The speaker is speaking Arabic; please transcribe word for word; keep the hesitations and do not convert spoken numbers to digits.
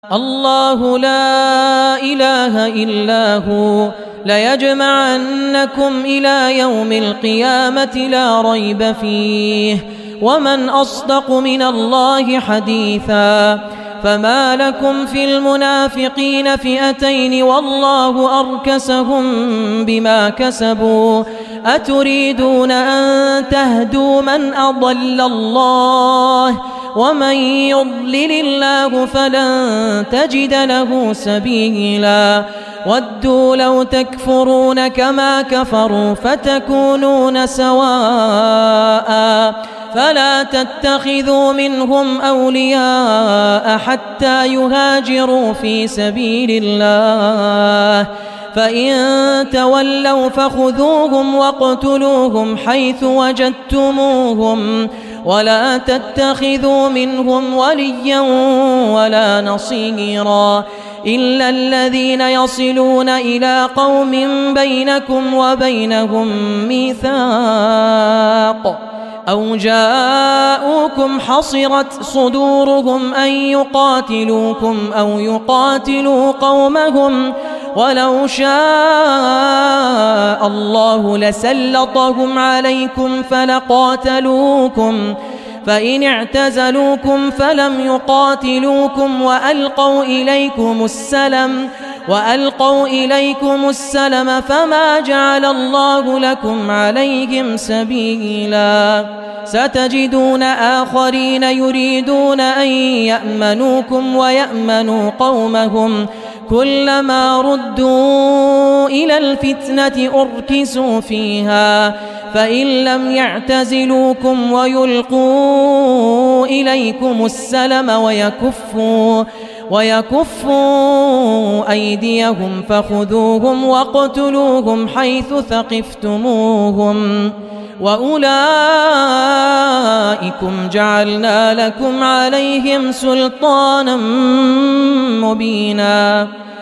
الله لا إله إلا هو ليجمعنكم إلى يوم القيامة لا ريب فيه ومن أصدق من الله حديثا فما لكم في المنافقين فئتين والله أركسهم بما كسبوا أتريدون أن تهدوا من أضل الله ومن يضلل الله فلن تجد له سبيلا ودوا لو تكفرون كما كفروا فتكونون سواء فلا تتخذوا منهم أولياء حتى يهاجروا في سبيل الله فإن تولوا فخذوهم واقتلوهم حيث وجدتموهم ولا تتخذوا منهم وليا ولا نصيرا إلا الذين يصلون إلى قوم بينكم وبينهم ميثاق أو جاءوكم حصرت صدورهم أن يقاتلوكم أو يقاتلوا قومهم ولو شاء الله لسلطهم عليكم فلقاتلوكم فإن اعتزلوكم فلم يقاتلوكم وألقوا إليكم السلم وألقوا إليكم السلم فما جعل الله لكم عليهم سبيلا ستجدون آخرين يريدون أن يأمنوكم ويأمنوا قومهم كلما ردوا إلى الفتنة أركسوا فيها فإن لم يعتزلوكم ويلقوا إليكم السلم ويكفوا ويكفوا أيديهم فخذوهم واقتلوهم حيث ثقفتموهم وأولئكم جعلنا لكم عليهم سلطانا مبينا.